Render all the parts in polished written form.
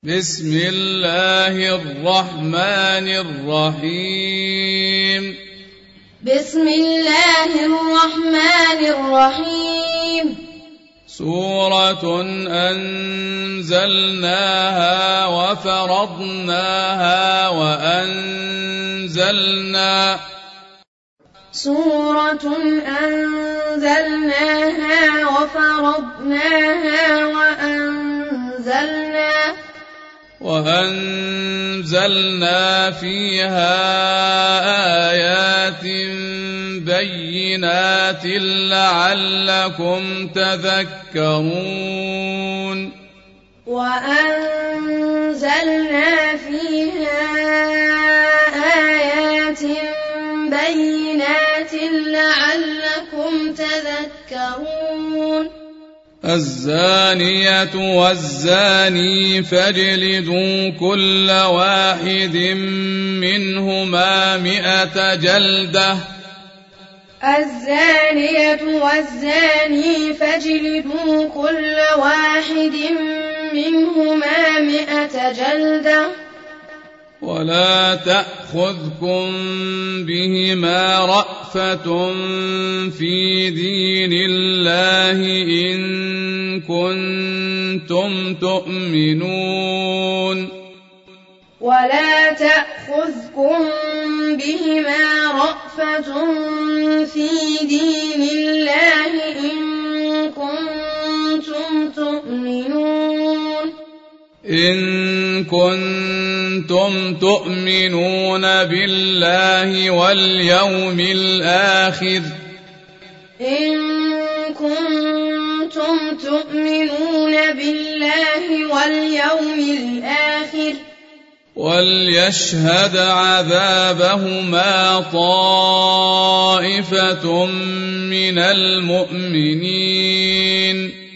بسم الله الرحمن الرحيم بسم الله الرحمن الرحيم سورة أنزلناها وفرضناها وأنزلنا فيها آيات بينات لعلكم تذكرون وأنزلنا فيها آيات بينات لعلكم تذكرون الزانية والزاني فاجلدوا كل واحد منهما 100 جلدة الزانية والزاني فاجلدوا كل واحد منهما 100 جلدة ولا تأخذكم بهما رأفة في دين الله إن كنتم تؤمنون ولا تأخذكم بهما رأفة في دين الله إن كنتم تؤمنون بالله واليوم الآخر وليشهد عذابهما طائفة من المؤمنين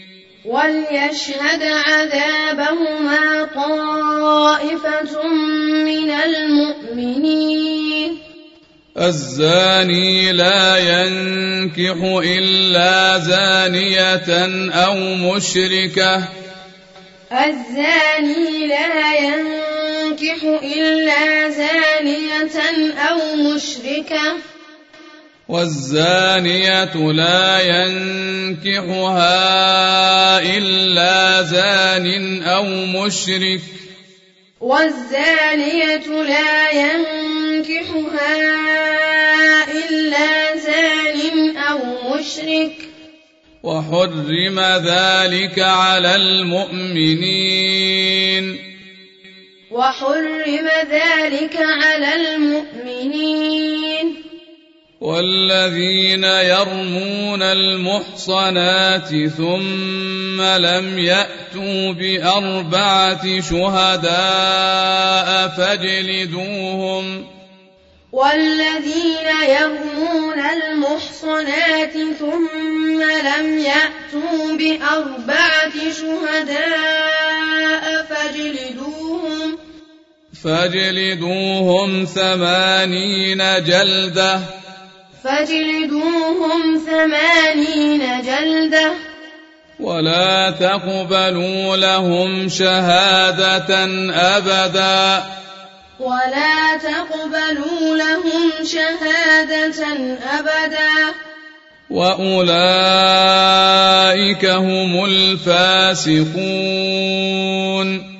الزاني لا ينكح إلا زانية أو مشركة والزانية لا ينكحها إلا زان أو مشرك وحرم ذلك على المؤمنين والذين يرمون المحصنات ثم لم يأتوا ب4 شهداء فاجلدوهم 80 جلدة ولا تقبلوا لهم شهادة أبدا وأولئك هم الفاسقون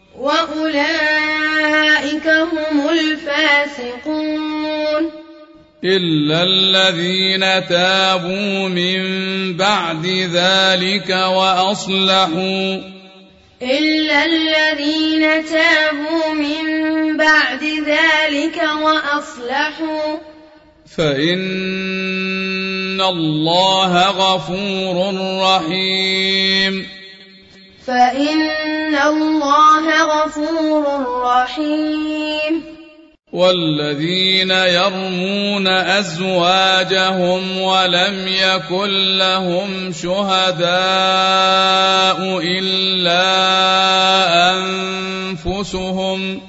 إلا الذين تابوا من بعد ذلك وأصلحوا فإن الله غفور رحيم والذين يرمون أزواجهم ولم يكن لهم شهداء إلا أنفسهم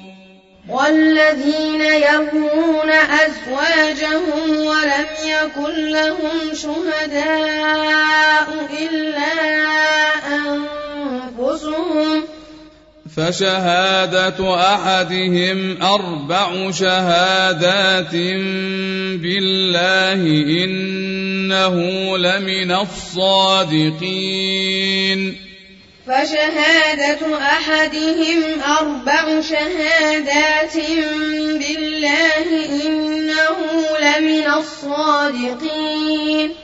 فشهادة أحدهم 4 شهادات بالله إنه لمن الصادقين فشهادة أحدهم 4 شهادات بالله إنه لمن الصادقين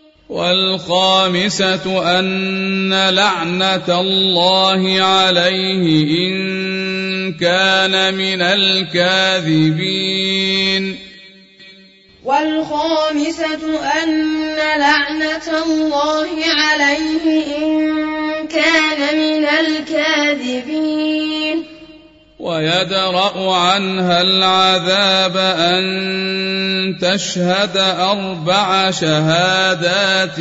والخامسة أن لعنة الله عليه إن كان من الكاذبين والخامسة أن لعنة الله عليه إن كان من الكاذبين ويدرأ عنها العذاب أن تشهد 4 شهادات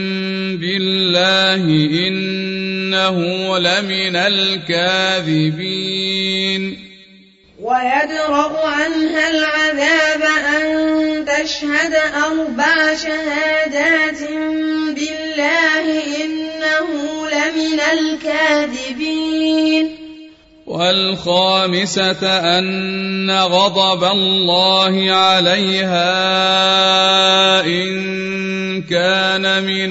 بالله إنه لمن الكاذبين ويدرأ عنها العذاب أن تشهد 4 شهادات بالله إنه لمن الكاذبين والخامسة أن غضب الله عليها إن كان من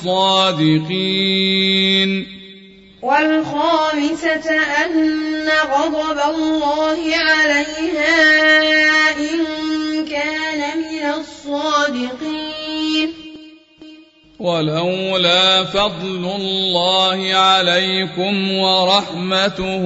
الصادقين والخامسة أن غضب الله عليها إن كان من الصادقين ولولا فضل الله عليكم ورحمته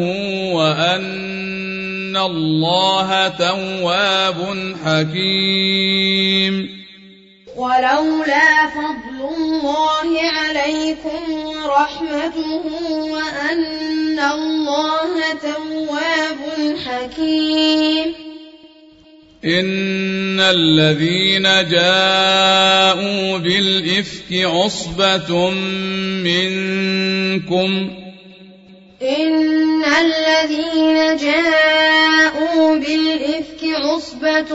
وأن الله تواب حكيم ولولا فضل الله عليكم ورحمته وأن الله تواب حكيم إن الذين جاءوا بالإفك عصبة منكم إن الذين جاءوا بالإفك عصبة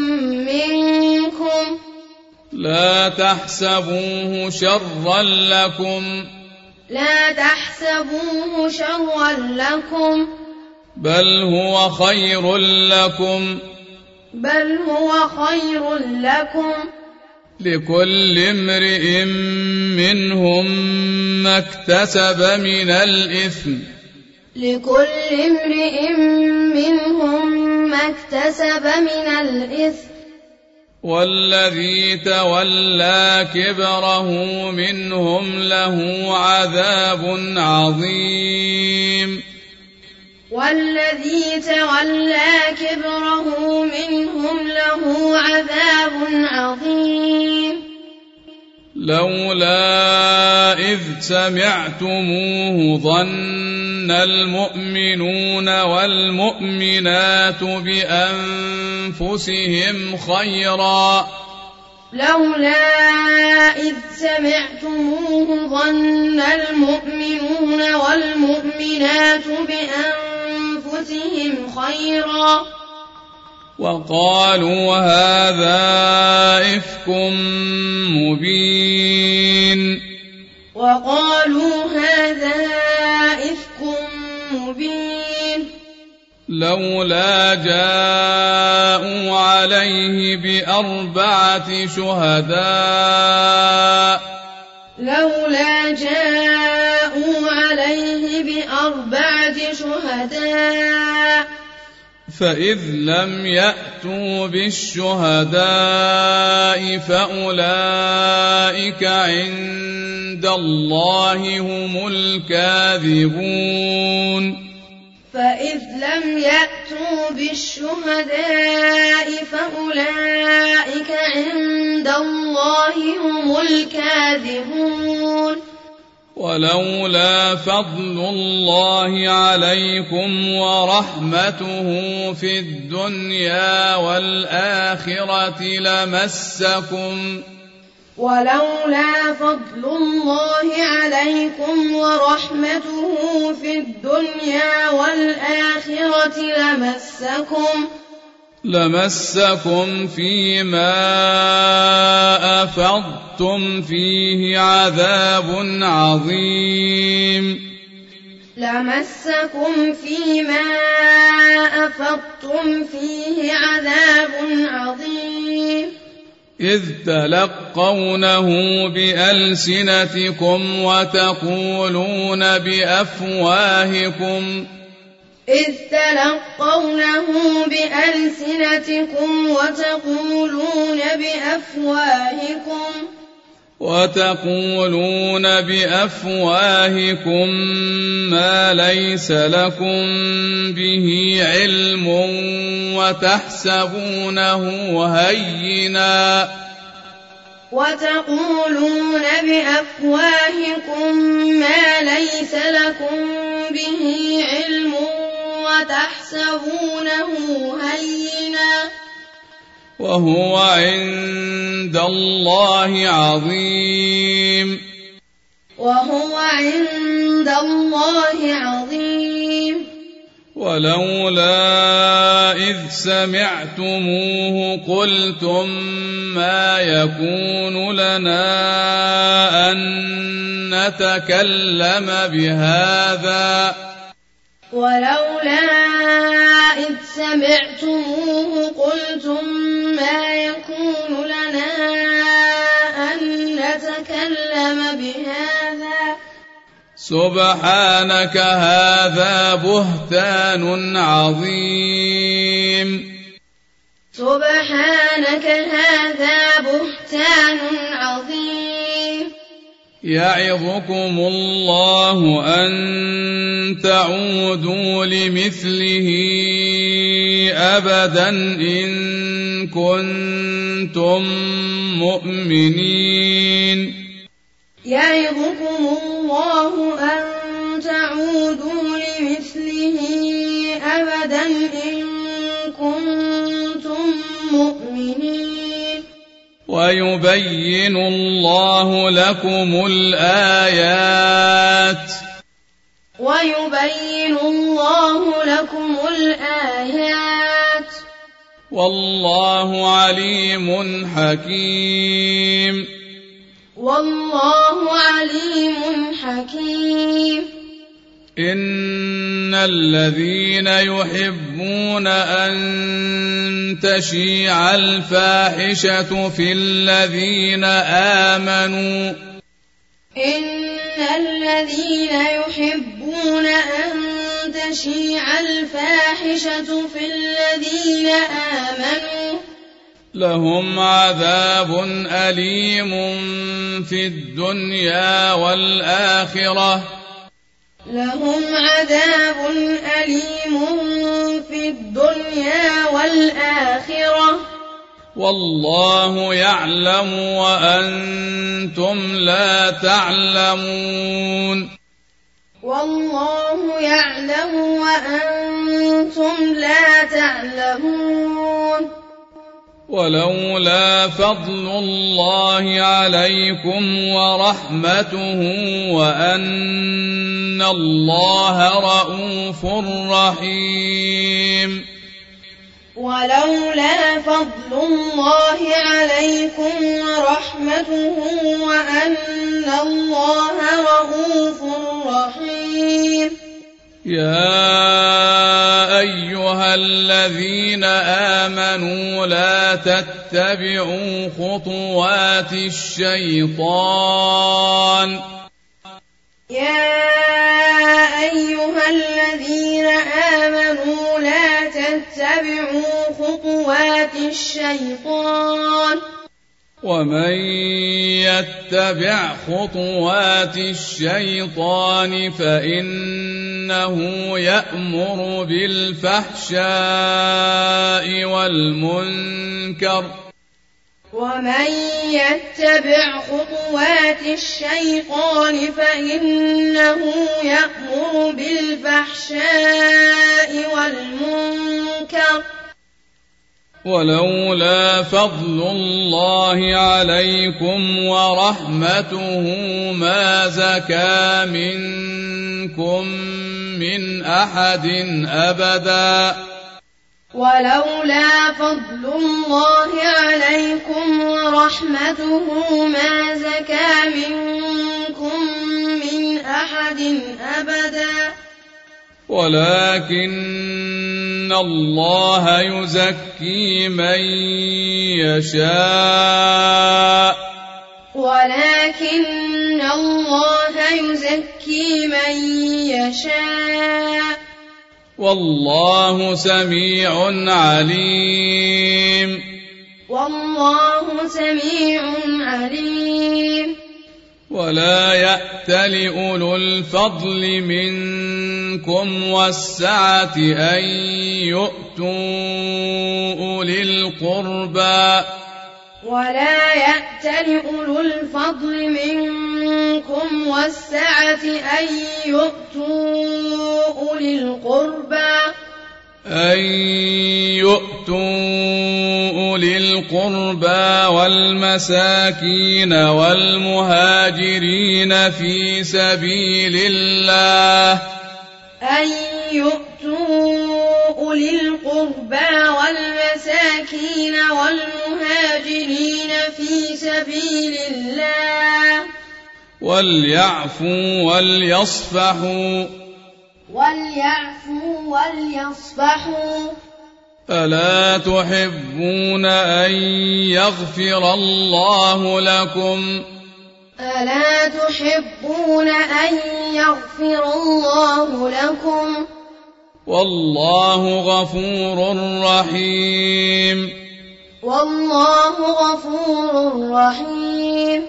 منكم لا تحسبوه شرا لكم لا تحسبوه شرا لكم بل هو خير لكم بل هو خير لكم لكل امرئ منهم ما اكتسب من الإثم لكل امرئ منهم ما اكتسب من الإثم والذي تولى كبره منهم له عذاب عظيم والذي تولى كبره منهم له عذاب عظيم لولا إذ سمعتموه ظن المؤمنون والمؤمنات بأنفسهم خيرا لولا إذ سمعتموه ظن المؤمنون والمؤمنات بأنفسهم خيرا وقالوا هذا إفك مبين وقالوا هذا إفك مبين لولا جاءوا عليه ب4 شهداء لولا جاءوا عليه ب4 شهداء فإذ لم يأتوا بالشهداء فأولئك عند الله هم الكاذبون فإذ لم يأتوا بالشهداء فأولئك عند الله هم الكاذبون ولولا فضل الله عليكم ورحمته في الدنيا والآخرة ولولا فضل الله عليكم ورحمته في الدنيا والآخرة لمسكم فيما أفضتم فيه عذاب عظيم لمسكم فيما أفضتم فيه عذاب عظيم إذ تلقونه بألسنتكم وتقولون بأفواهكم ما ليس لكم به علم وتحسبونه هينا وهو عند الله عظيم ولولا إذ سمعتموه قلتم ما يكون لنا أن نتكلم بهذا سبحانك هذا بهتان عظيم يعظكم الله أن تعودوا لمثله أبدا إن كنتم مؤمنين ويبين الله لكم الآيات والله عليم حكيم إن الذين يحبون أن تشيع الفاحشة في الذين آمنوا لهم عذاب أليم في الدنيا والآخرة والله يعلم وأنتم لا تعلمون ولولا فضل الله عليكم ورحمته وأن الله رءوف رحيم يا أيها الذين آمنوا لا تتبعوا خطوات الشيطان ومن يتبع خطوات الشيطان فإنه يأمر بالفحشاء والمنكر ولولا فضل الله عليكم ورحمته ما زكى منكم من أحد أبدا ولكن الله يزكي من يشاء ولكن الله يزكي من يشاء والله سميع عليم والله سميع عليم ولا يأتل أولو الفضل منكم والسعة أن يؤتوا أولي القربى ولا يأتل أولو الفضل منكم والسعة أن يؤتوا أولي القربى والمساكين والمهاجرين في سبيل الله أن يؤتوا أولي القربى والمساكين والمهاجرين في سبيل الله وليعفوا وليصفحوا ألا تحبون أن يغفر الله لكم ألا تحبون أن يغفر الله لكم والله غفور رحيم والله غفور رحيم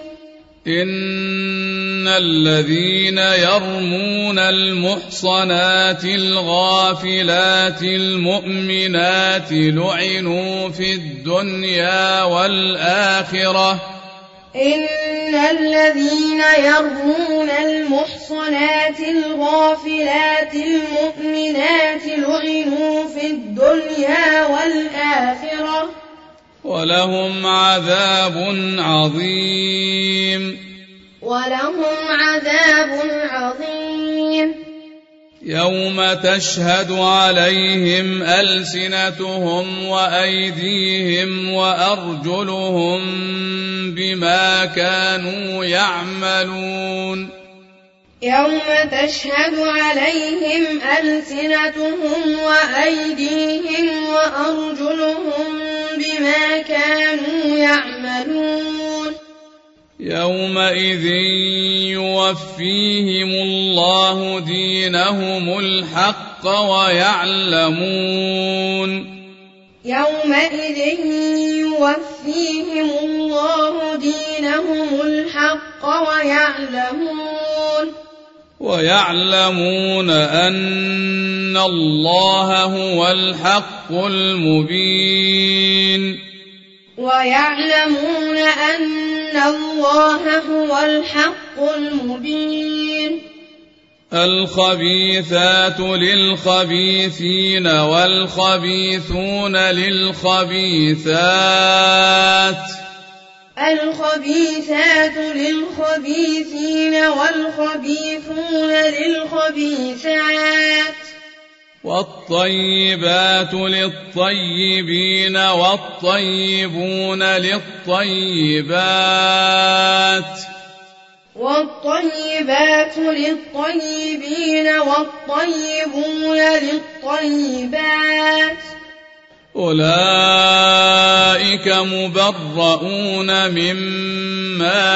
إن الذين يرمون المحصنات الغافلات المؤمنات لعنوا في الدنيا والآخرة إن الذين يرمون المحصنات الغافلات المؤمنات لعنوا في الدنيا والآخرة ولهم عذاب عظيم يوم تشهد عليهم ألسنتهم وأيديهم وأرجلهم بما كانوا يعملون يوم تشهد عليهم ألسنتهم وأيديهم وأرجلهم بما كانوا يعملون يومئذ يوفيهم الله دينهم الحق ويعلمون يومئذ يوفيهم الله دينهم الحق ويعلمون أن الله هو الحق المبين الخبيثات للخبيثين والخبيثون للخبيثات والطيبات للطيبين والطيبون للطيبات أولئك مبرؤون مما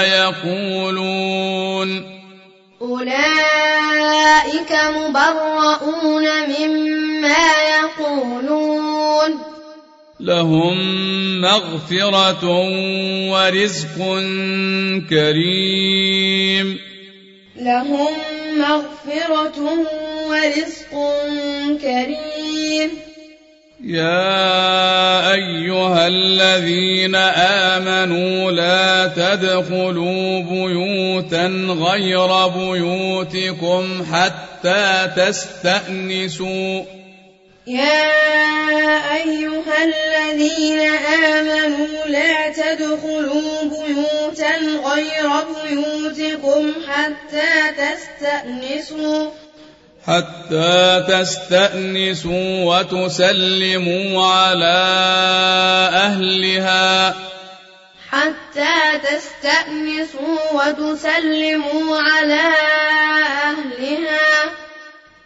يقولون لهم مغفرة ورزق كريم يا أيها الذين آمنوا لا تدخلوا بيوتا غير بيوتكم حتى تستأنسوا حتى تستأنسوا وتسلموا على أهلها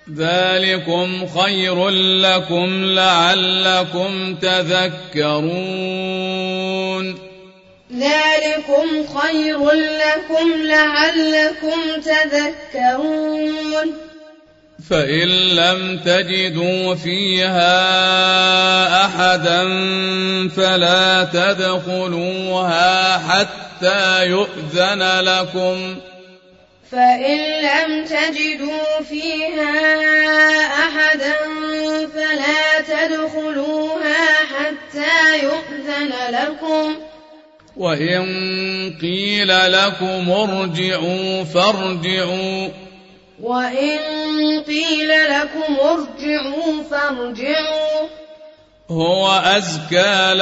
ذلكم خير لكم لعلكم تذكرون ذلكم خير لكم لعلكم تذكرون فإن لم تجدوا فيها أحدا فلا تدخلوها حتى يؤذن لكم فإن لم تجدوا فيها أحدا فلا تدخلوها حتى يؤذن لكم وإن قيل لكم ارجعوا فارجعوا وإن قيل لكم ارجعوا فارجعوا هو أزكى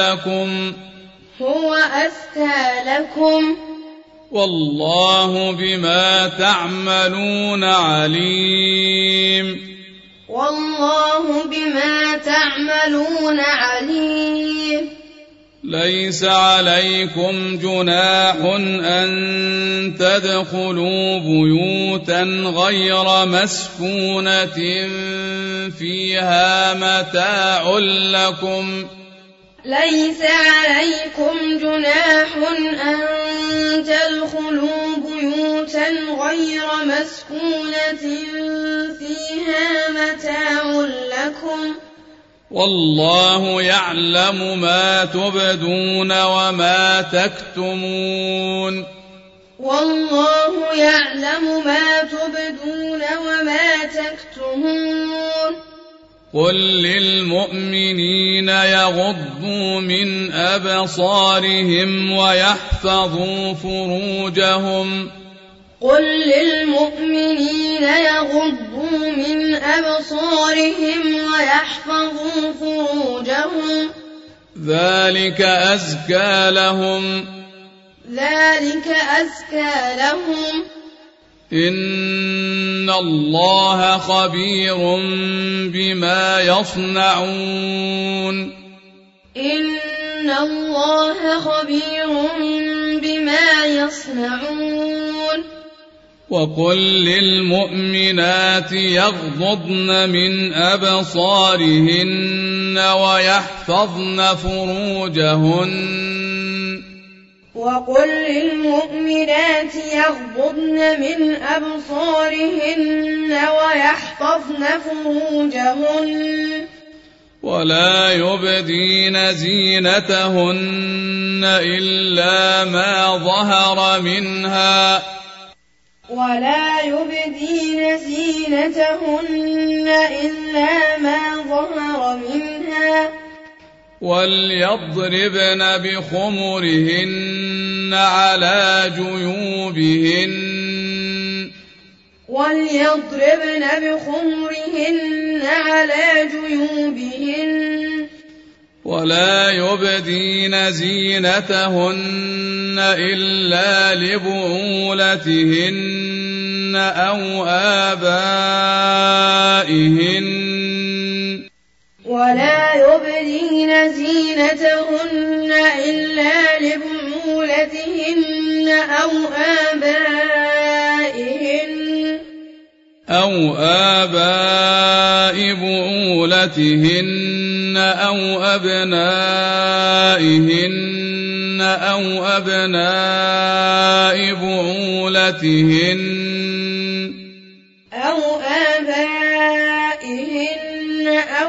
لكم والله بما تعملون عليم والله بما تعملون عليم ليس عليكم جناح أن تدخلوا بيوتا غير مسكونة فيها متاع لكم ليس عليكم جناح أن تدخلوا بيوتا غير مسكونة فيها متاع لكم والله يعلم ما تبدون وما تكتمون والله يعلم ما تبدون وما تكتمون قل للمؤمنين يغضوا من أبصارهم ويحفظوا فروجهم قل للمؤمنين يغضوا من أبصارهم ويحفظوا فروجهم ذلك أزكى لهم إن الله خبير بما يصنعون إن الله خبير بما يصنعون وقل للمؤمنات يغضضن من أبصارهن ويحفظن فروجهن وقل للمؤمنات يغضضن من أبصارهن ويحفظن فروجهن ولا يبدين زينتهن إلا ما ظهر منها ولا يبدين زينتهن إلا ما ظهر منها وليضربن بخمرهن على جيوبهن ولا يبدين زينتهن إلا لبعولتهن أو آبائهن ولا يبدين زينتهن إلا لبعولتهن أو آباء بعولتهن أو أبنائهن أو أبناء بعولتهن أو آبائهن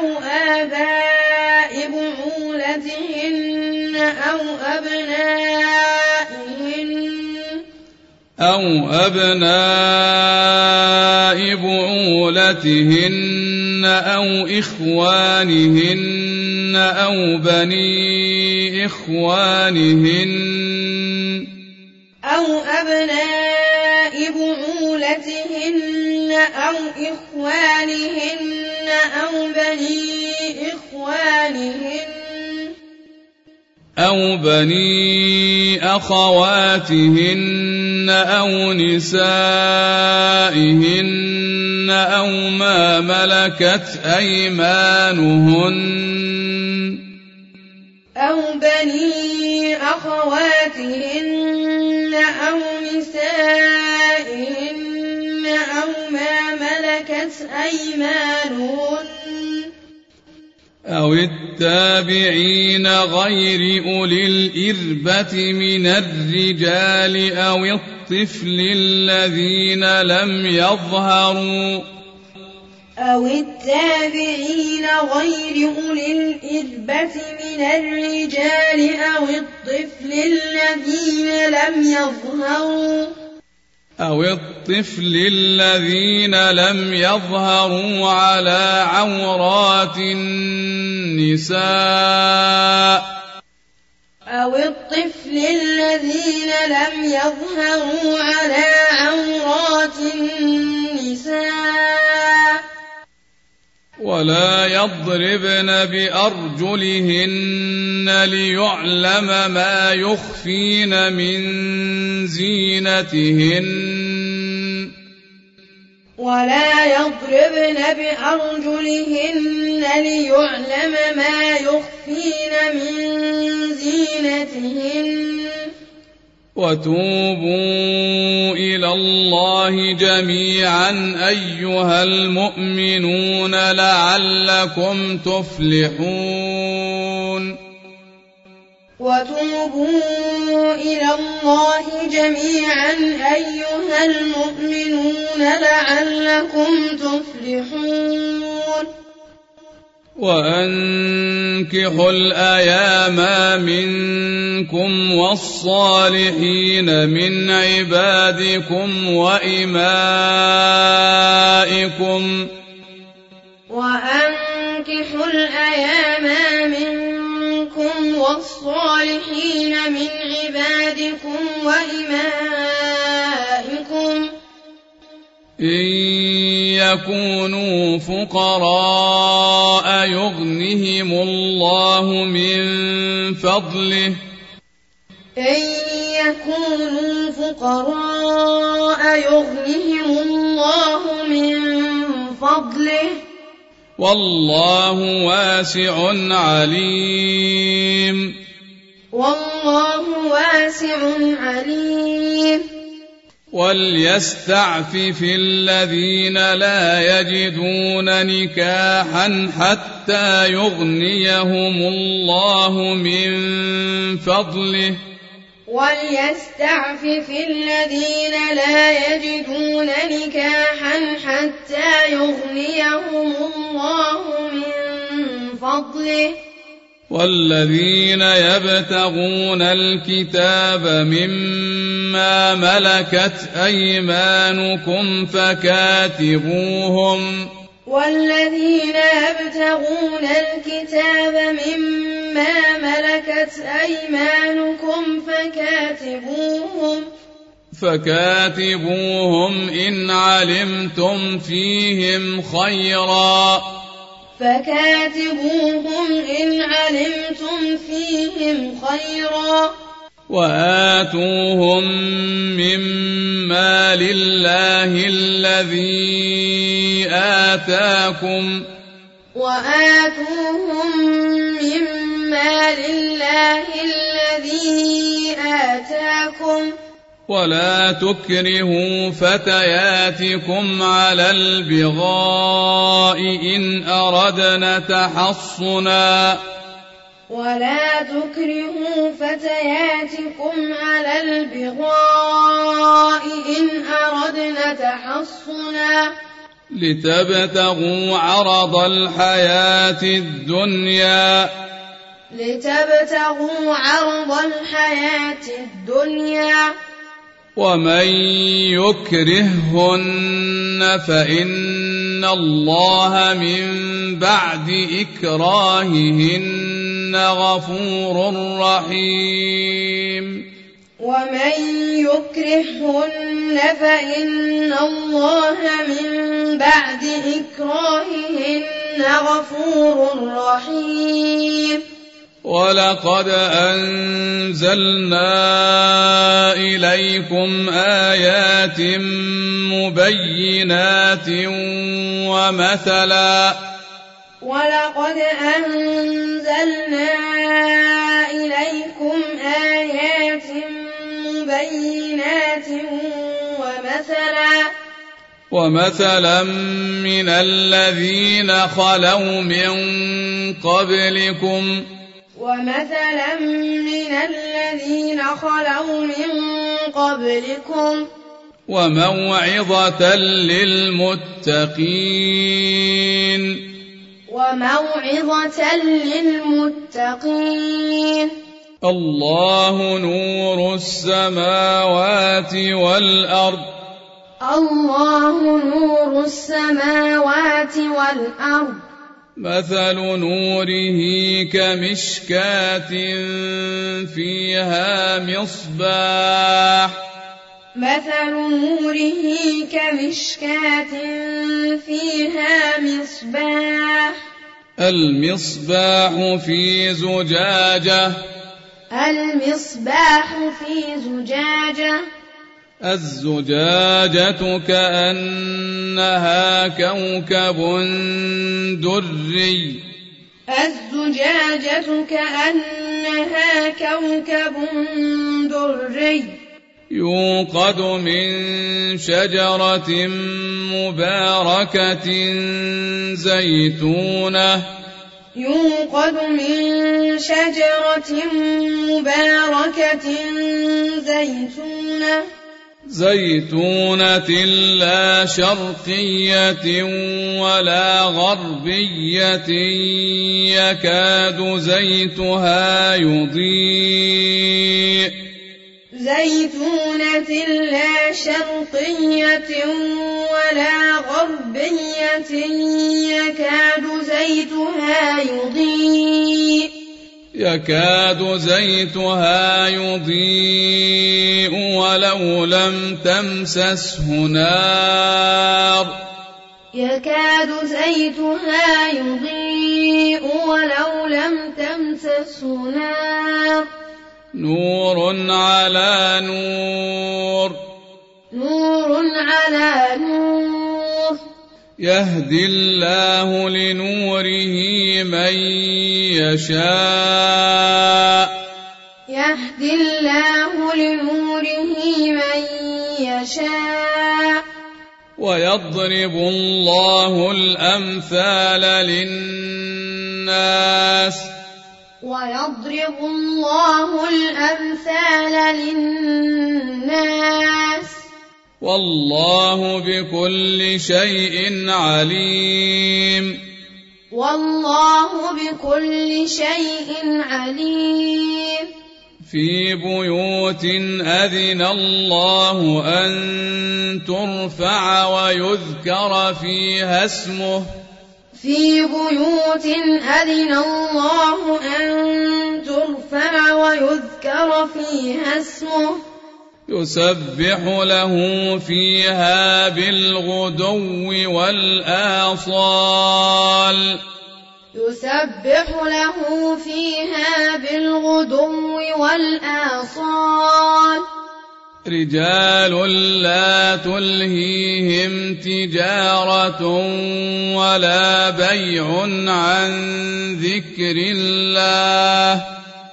أو أبناء بعولتهن أو إخوانهن أو بني إخوانهن أو أبناء بعولتهن أو إخوانهن أو بني إخوانهن أو بني أخواتهن أو نسائهن أو ما ملكت أيمانهن أو بني أخواتهن أو نسائهن أو ما ملكت ملكت أيمانهن أو التابعين غير أولي الإربة من الرجال أو الطفل الذين لم يظهروا من الرجال أو الطفل الذين لم يظهروا على عورات النساء ولا يضربن بأرجلهن ليعلم ما يخفين من زينتهن وتوبوا إلى الله جميعا أيها المؤمنون لعلكم تفلحون وأنكحوا الأيام منكم والصالحين من عبادكم وإمائكم إن يكونوا فقراء يغنهم الله من فضله والله واسع عليم وليستعفف الذين لا يجدون نكاحا حتى يغنيهم الله من فضله والذين يبتغون الكتاب مما ملكت أيمانكم فكاتبوهم إن علمتم فيهم خيرا وآتوهم مما لله الذي آتاكم ولا تكرهوا فتياتكم على البغاء إن أردنا تحصنا لتبتغوا عرض الحياة الدنيا ومن يكرههن فإن الله من بعد إكراههن غفور رحيم ولقد أنزلنا إليكم آيات مبينات ومثلا من الذين خلوا من قبلكم وموعظة للمتقين الله نور السماوات والأرض مثل نوره كمشكاة فيها مصباح المصباح في زجاجة الزجاجة كأنها كوكب دري يوقد من شجرة مباركة زيتونة لا شرقية ولا غربية يكاد زيتها يضيء ولو لم تمسسه نار نور على نور يهدي الله لنوره من يشاء ويضرب الله الأمثال للناس والله بكل شيء عليم في بيوت أذن الله أن ترفع ويذكر فيها اسمه يسبح له فيها بالغدو والآصال رجال لا تلهيهم تجارة ولا بيع عن ذكر الله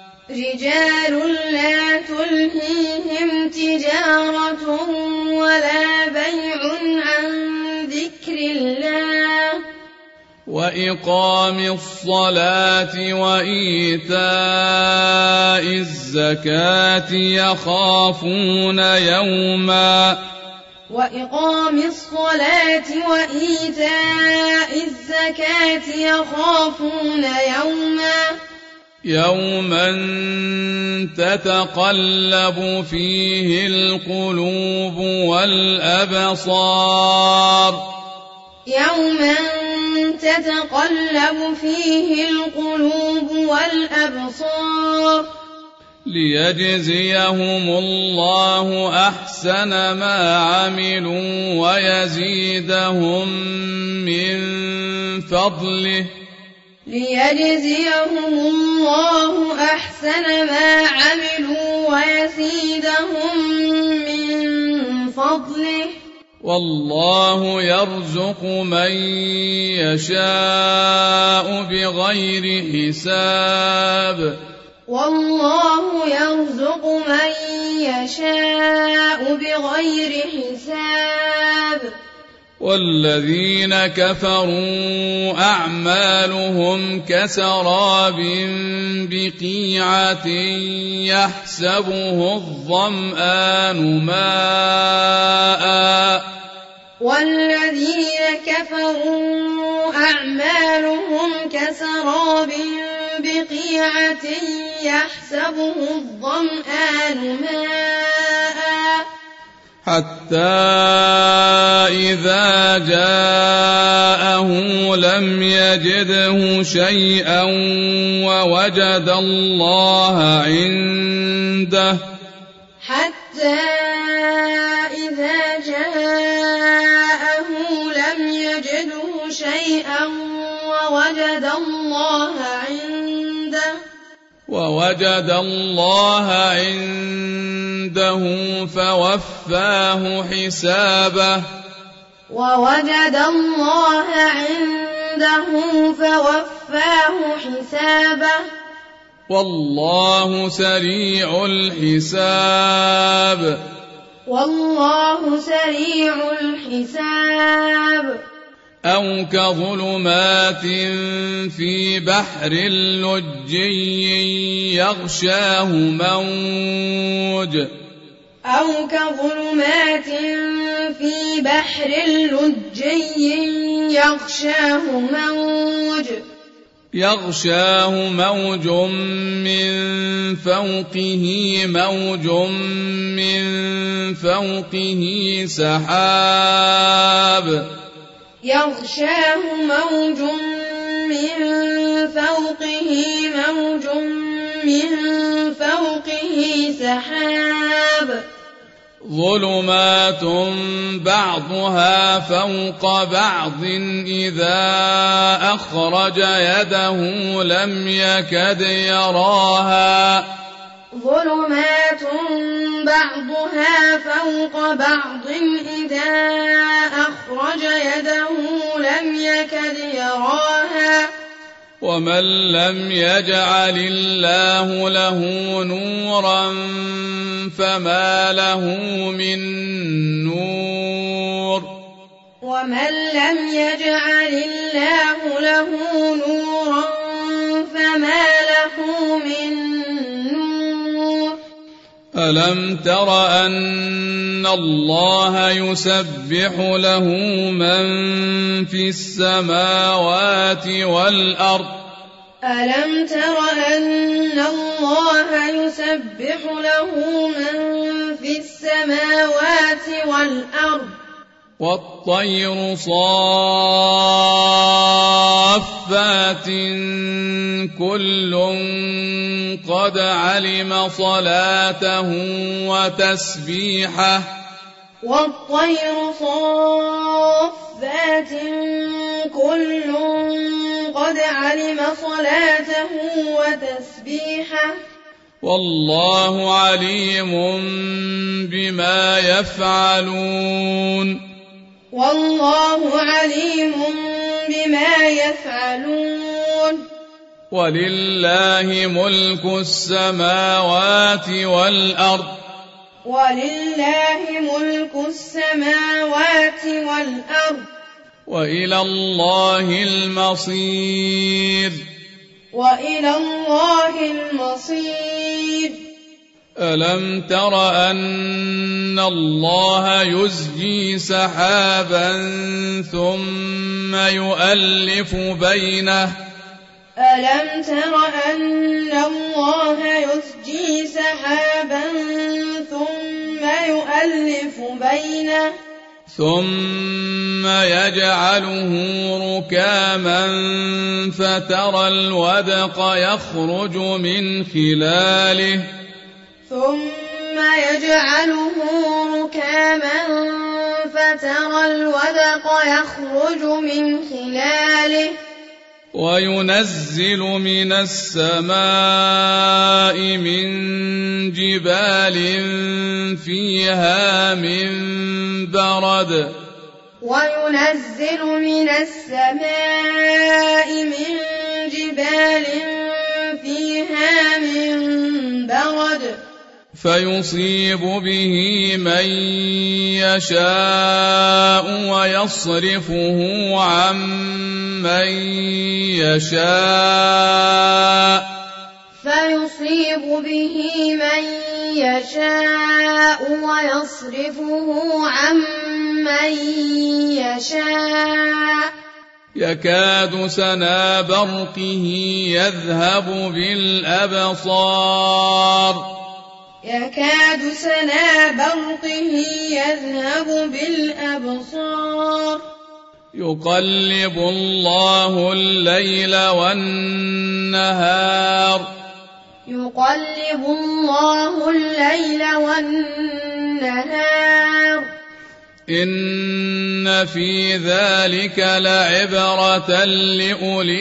وإقام الصلاة وإيتاء الزكاة يخافون يوما تتقلب فيه القلوب والأبصار ليجزيهم الله أحسن ما عملوا ويزيدهم من فضله والله يرزق من يشاء بغير حساب والذين كفروا أعمالهم كسراب بقيعة يحسبه الظمآن ماء والذين كفروا أعمالهم كسراب بقيعة يحسبه الظمآن ماء حتى إذا جاءه لم يجده شيئا ووجد الله عنده حتى إذا جاءه لم يجده شيئا ووجد الله عنده فوفاه حسابه والله سريع الحساب أو كظلمات في بحر لجي يغشاه موج من فوقه موج من فوقه سحاب ظلمات بعضها فوق بعض إذا أخرج يده لم يكد يراها ومن لم يجعل الله له نورا فما له من نور ألم تر أن الله يسبح له من في السماوات والأرض والطير صافات كل قد علم صلاته وتسبيحه والله عليم بما يفعلون ولله ملك السماوات والأرض وإلى الله المصير ألم تر أن الله يزجي سحابا ثم يؤلف بينه ثم يجعله ركاما فترى الودق يخرج من خلاله وينزل من السماء من جبال فيها من برد فيصيب به من يشاء ويصرفه عن من يشاء فيصيب به من يشاء ويصرفه عن من يشاء يكاد سنا برقه يذهب بالأبصار يكاد سنا برقه يذهب بالأبصار يقلب الله الليل والنهار يقلب الله الليل والنهار إن في ذلك لعبرة لأولي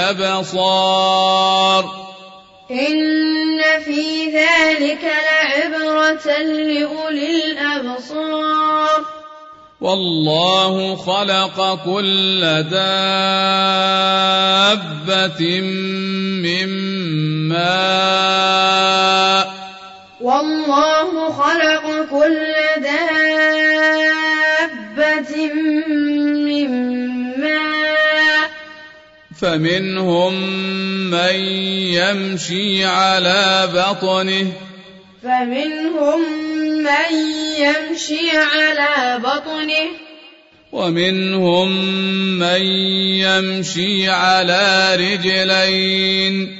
الأبصار إن في ذلك لعبرة لأولي الأبصار والله خلق كل دابة من ماء والله خلق كل دابة من ماء فمنهم من يمشي على بطنه ومنهم من يمشي على رجلين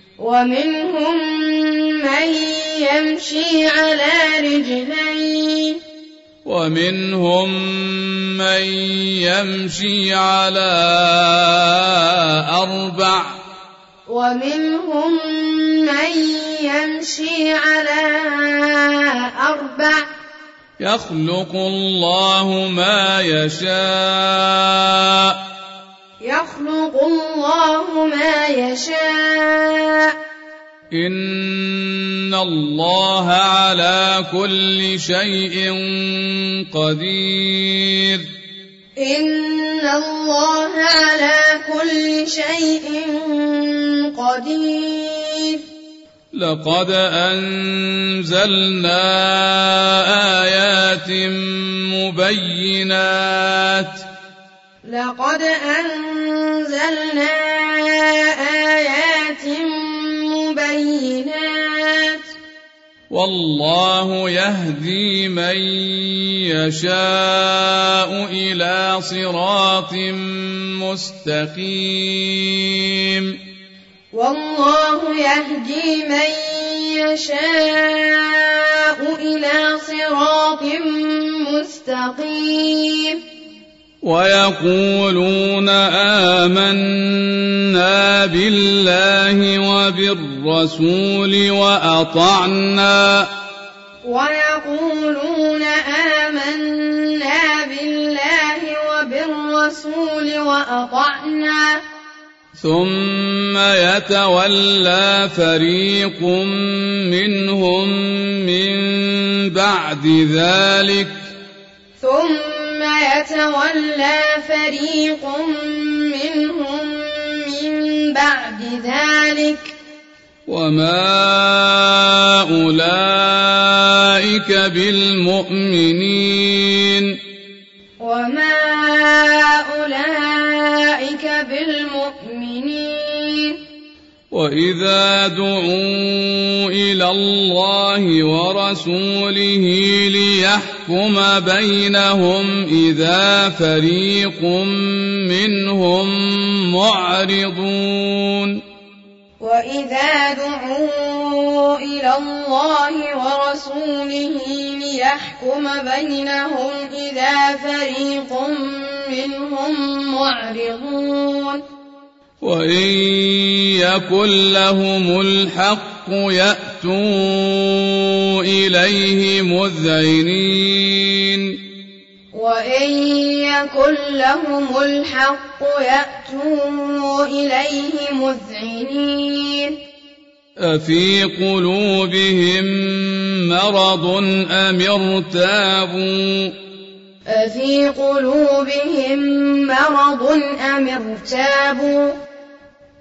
ومنهم من يمشي على أربع يخلق الله ما يشاء إن الله على كل شيء قدير لقد أنزلنا آيات مبينات والله يهدي من يشاء إلى صراط مستقيم ويقولون آمنا بالله وبالرسول وأطعنا ثم يتولى فريق منهم من بعد ذلك وما أولئك بالمؤمنين وإذا دعوا إلى الله ورسوله ليحكم بينهم إذا فريق منهم معرضون وإن يكن لهم الحق يأتوا إليه مذعنين أفي قلوبهم مرض أم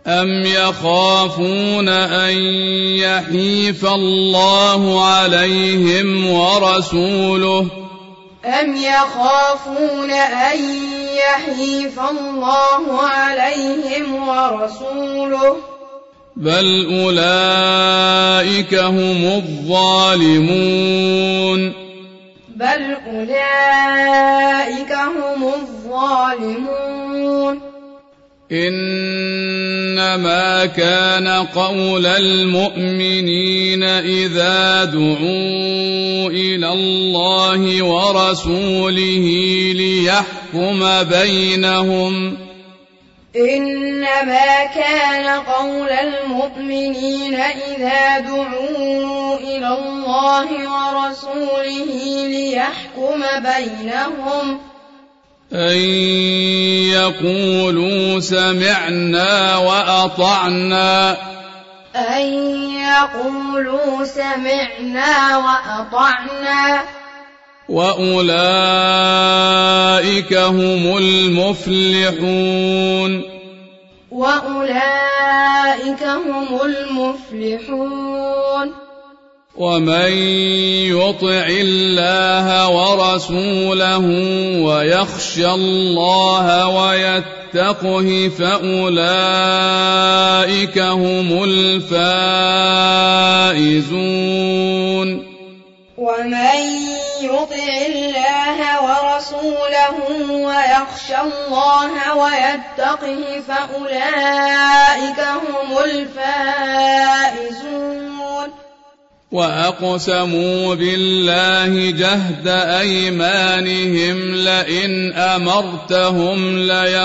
أم يخافون أن يحيف الله عليهم ورسوله أم يخافون أن يحيف الله عليهم ورسوله بل أولئك هم الظالمون بل أولئك هم الظالمون إنما كان قول المؤمنين إذا دعوا إلى الله ورسوله ليحكم بينهم إنما كان قول المؤمنين إذا دعوا إلى الله ورسوله ليحكم بينهم أن يقولوا سمعنا وأطعنا أن يقولوا سمعنا وأطعنا وأولئك هم المفلحون وأولئك هم المفلحون ومن يطع الله ورسوله ويخشى الله ويتقه فأولئك هم الفائزون ومن يطع الله ورسوله ويخشى الله ويتقه فأولئك هم الفائزون وأقسموا بالله جهد أيمانهم لئن أمرتهم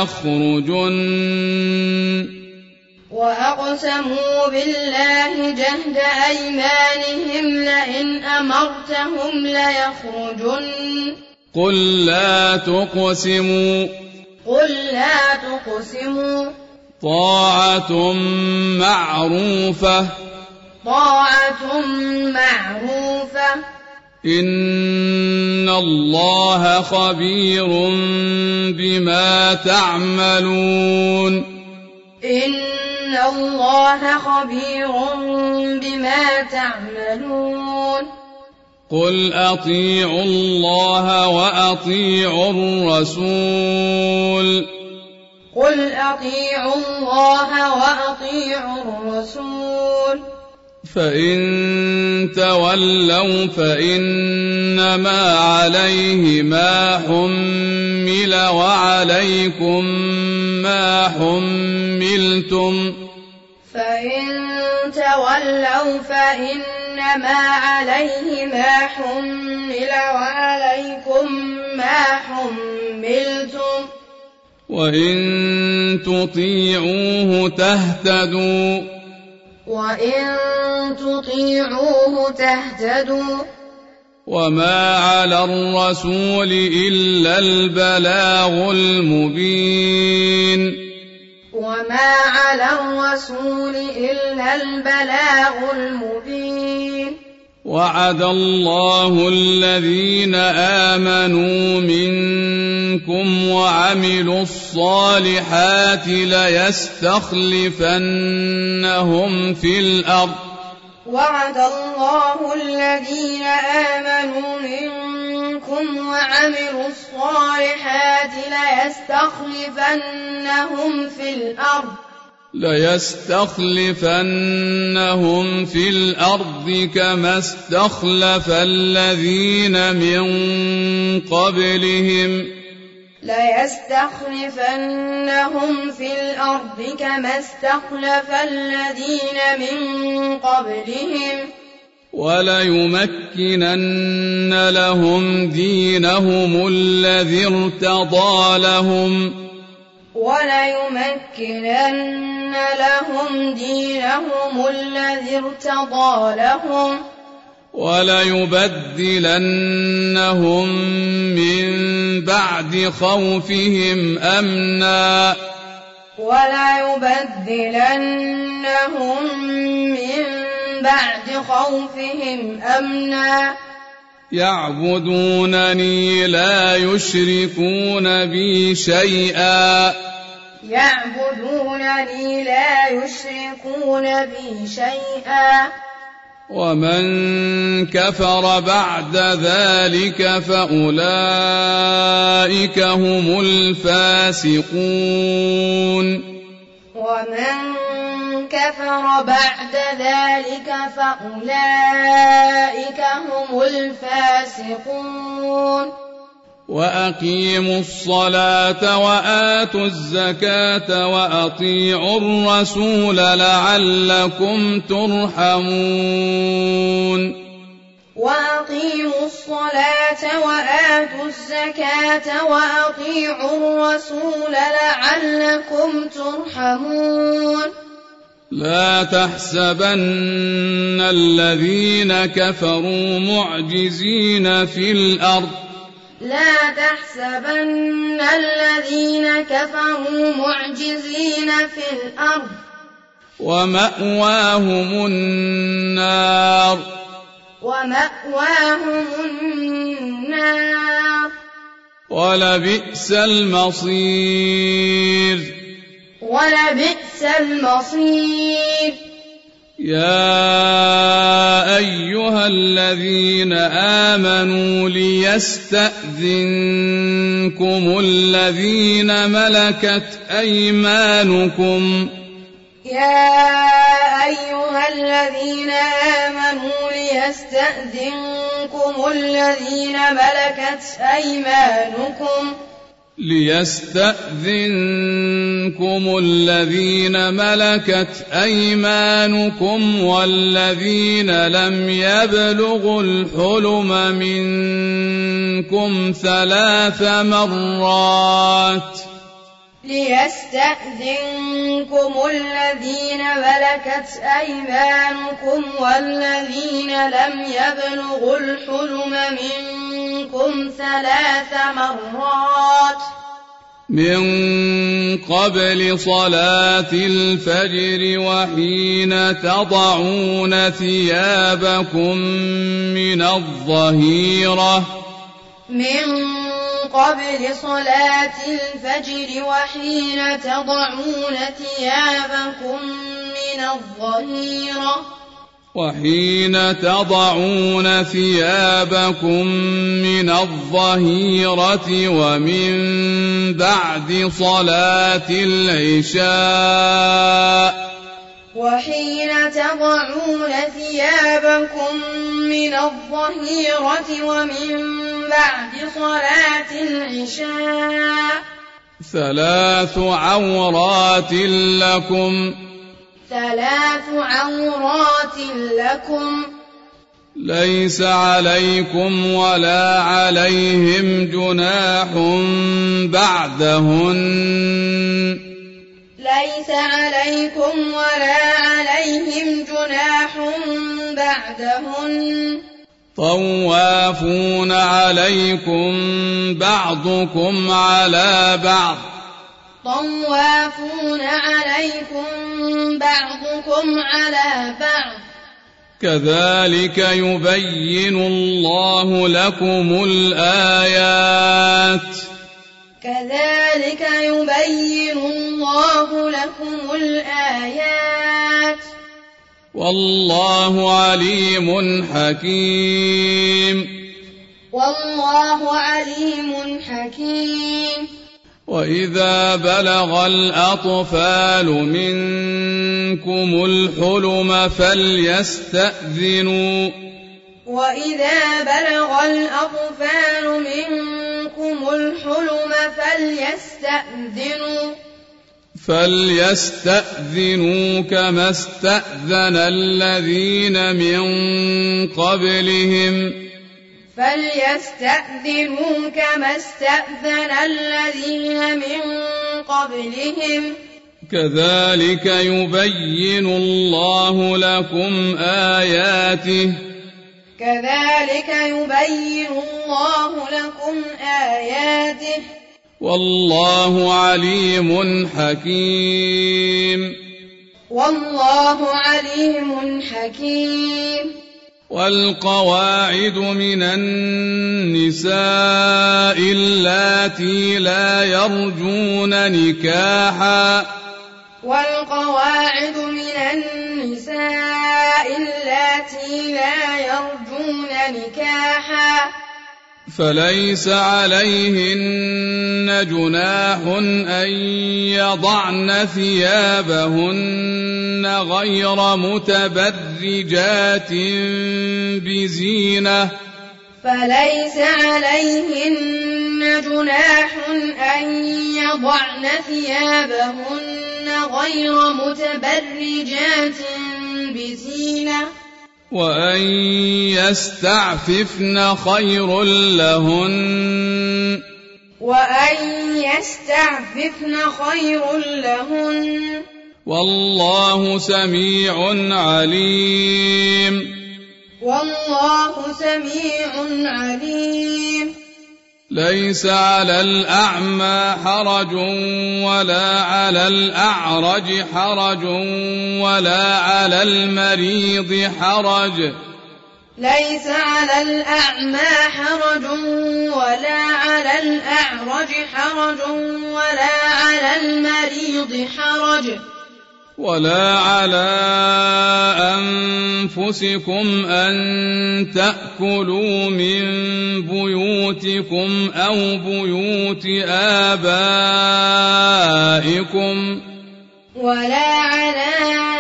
ليخرجن وأقسموا بالله جهد أيمانهم لئن أمرتهم ليخرجن قل لا تقسموا طاعة معروفة إن الله خبير بما تعملون إن الله خبير بما تعملون قل أطيعوا الله وأطيعوا الرسول فإن تولوا فإنما عليه ما حمل وعليكم ما حملتم وإن تطيعوه تهتدوا وما على الرسول إلا البلاغ المبين وعد الله الذين آمنوا منكم وعملوا الصالحات ليستخلفنهم في الأرض ليستخلفنهم في الأرض كما استخلف الذين من قبلهم وليمكنن لهم دينهم الذي ارتضى لهم وليبدلنهم من بعد خوفهم أمنا يعبدونني لا يشركون بي شيئا يعبدونني لا يشركون بي شيئا ومن كفر بعد ذلك فأولئك هم الفاسقون ومن كفر بعد ذلك فأولئك هم الفاسقون وأقيموا الصلاة وآتوا الزكاة وأطيعوا الرسول لعلكم ترحمون وأقيموا الصلاة وآتوا الزكاة وأطيعوا الرسول لعلكم ترحمون لا تحسبن الذين كفروا معجزين في الأرض لا تحسبن الذين كفروا معجزين في الأرض ومأواهم النار ولبئس المصير يا أيها الذين آمنوا ليستأذنكم الذين ملكت أيمانكم والذين لم يبلغوا الحلم منكم 3 مرات ليستأذنكم الذين ملكت أيمانكم والذين لم يبلغوا الحلم منكم 3 مرات من قبل صلاة الفجر وحين تضعون ثيابكم من الظهيرة ومن بعد صلاة العشاء ثلاث عورات لكم ليس عليكم ولا عليهم جناح بعدهن طوافون عليكم بعضكم على بعض كذلك يبين الله لكم الآيات والله عليم حكيم وإذا بلغ الأطفال منكم الحلم فليستأذنوا كما استأذن الذين من قبلهم كذلك يبين الله لكم آياته والله عليم حكيم والقواعد من النساء اللاتي لا يرجون نكاحا والقواعد من النساء اللاتي لا يرجون نكاحا فليس عليهن جناح أن يضعن ثيابهن غير متبرجات بزينة فليس عليهن جناح أن يضعن ثيابهن غير متبرجات بزينة وأن يستعففن خير لهن والله سميع عليم ليس على الأعمى حرج ولا على الأعرج حرج ولا على المريض حرج ليس على الأعمى حرج ولا على الأعرج حرج ولا على المريض حرج ولا على أنفسكم أن تأكلوا من بيوتكم أو بيوت آبائكم ولا على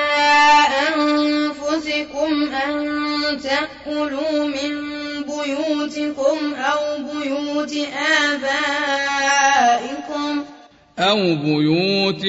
أنفسكم أن تأكلوا من بيوتكم أو بيوت آبائكم أو بيوت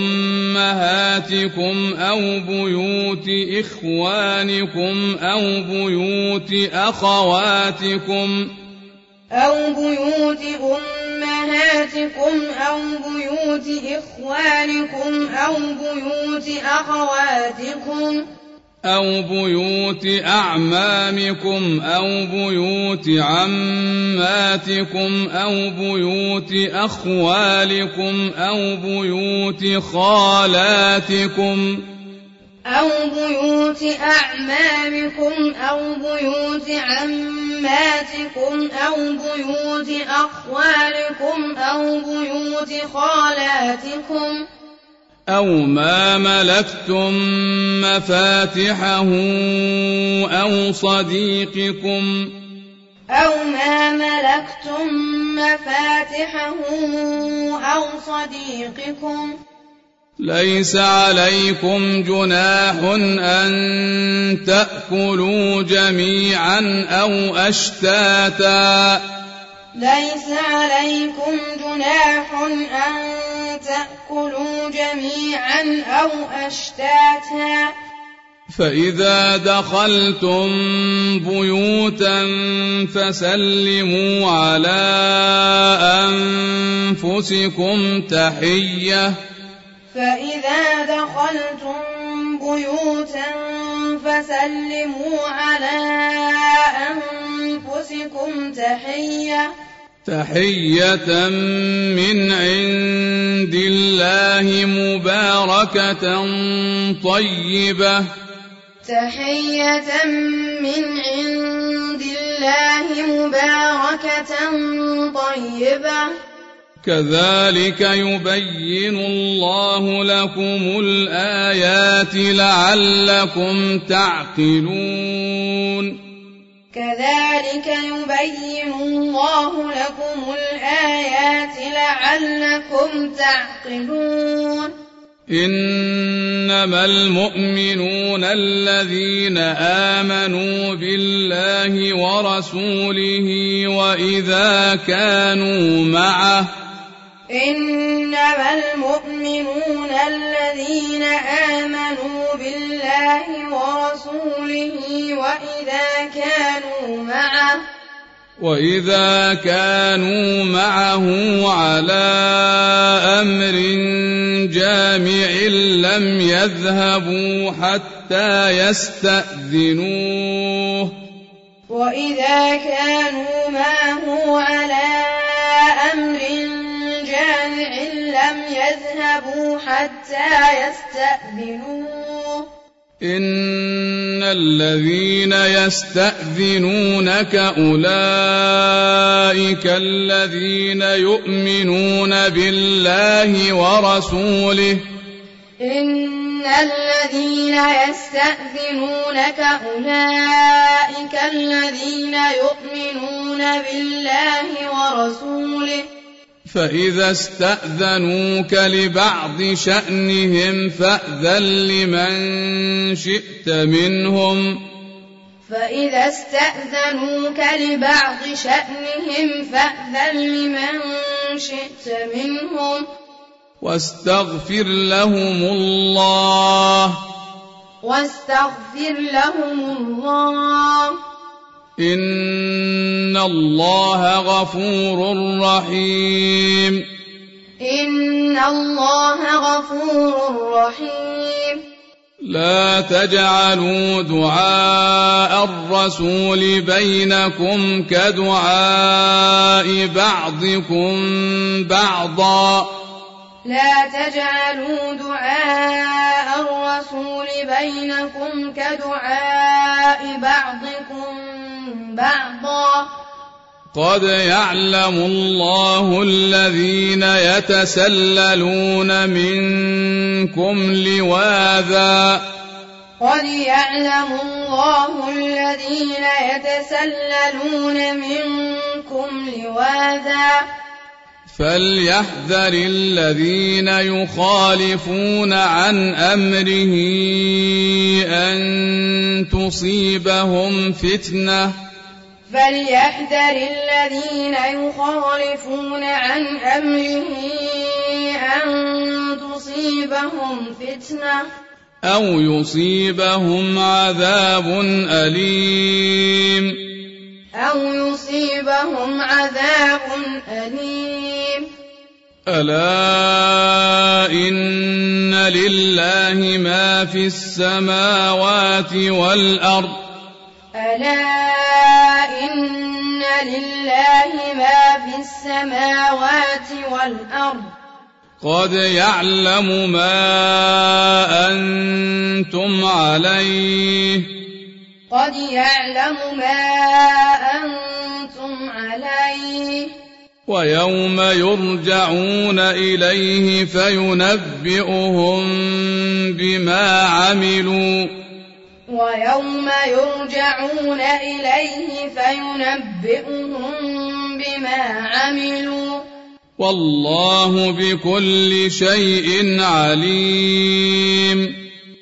أمهاتكم أو بيوت إخوانكم أو بيوت أخواتكم أو بيوت أمهاتكم أو بيوت إخوانكم أو بيوت أخواتكم أو بيوت أعمامكم أو بيوت عماتكم أو بيوت أخوالكم أو بيوت خالاتكم أو بيوت أعمامكم أو بيوت عماتكم أو بيوت أخوالكم أو بيوت خالاتكم أو ما ملكتم مفاتحه أو صديقكم ليس عليكم جناح أن تأكلوا جميعا أو أشتاتا ليس عليكم جناح أن تأكلوا جميعا أو أشتاتا فإذا دخلتم بيوتا فسلموا على أنفسكم تحية فإذا دخلتم بيوتا فسلموا على أنفسكم تحية من عند الله مباركة طيبة كذلك يبين الله لكم الآيات لعلكم تعقلون إنما المؤمنون الذين آمنوا بالله ورسوله وإذا كانوا معه وإذا كانوا معه على أمر جامع لم يذهبوا حتى يستأذنوه إن الذين يستأذنونك أولئك الذين يؤمنون بالله ورسوله إن الذين يستأذنونك أولئك الذين يؤمنون بالله ورسوله فإذا استأذنوك لبعض شأنهم فأذن لمن شئت منهم فإذا استأذنوك لبعض شأنهم فأذن لمن شئت منهم واستغفر لهم الله إن الله غفور رحيم لا تجعلوا دعاء الرسول بينكم كدعاء بعضكم بعضا لا تجعلوا دعاء الرسول بينكم كدعاء بعضكم بعضا قد يعلم الله الذين يتسللون منكم لواذا فليحذر الذين يخالفون عن أمره أن تصيبهم فتنة أو يصيبهم عذاب أليم ألا إن لله ما في السماوات والأرض قد يعلم ما أنتم عليه ويوم يرجعون إليه فينبئهم بما عملوا والله بكل شيء عليم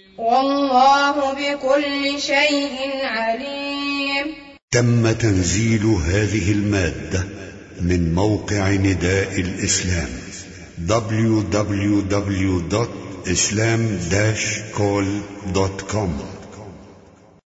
تم تنزيل هذه المادة من موقع نداء الإسلام www.islam-call.com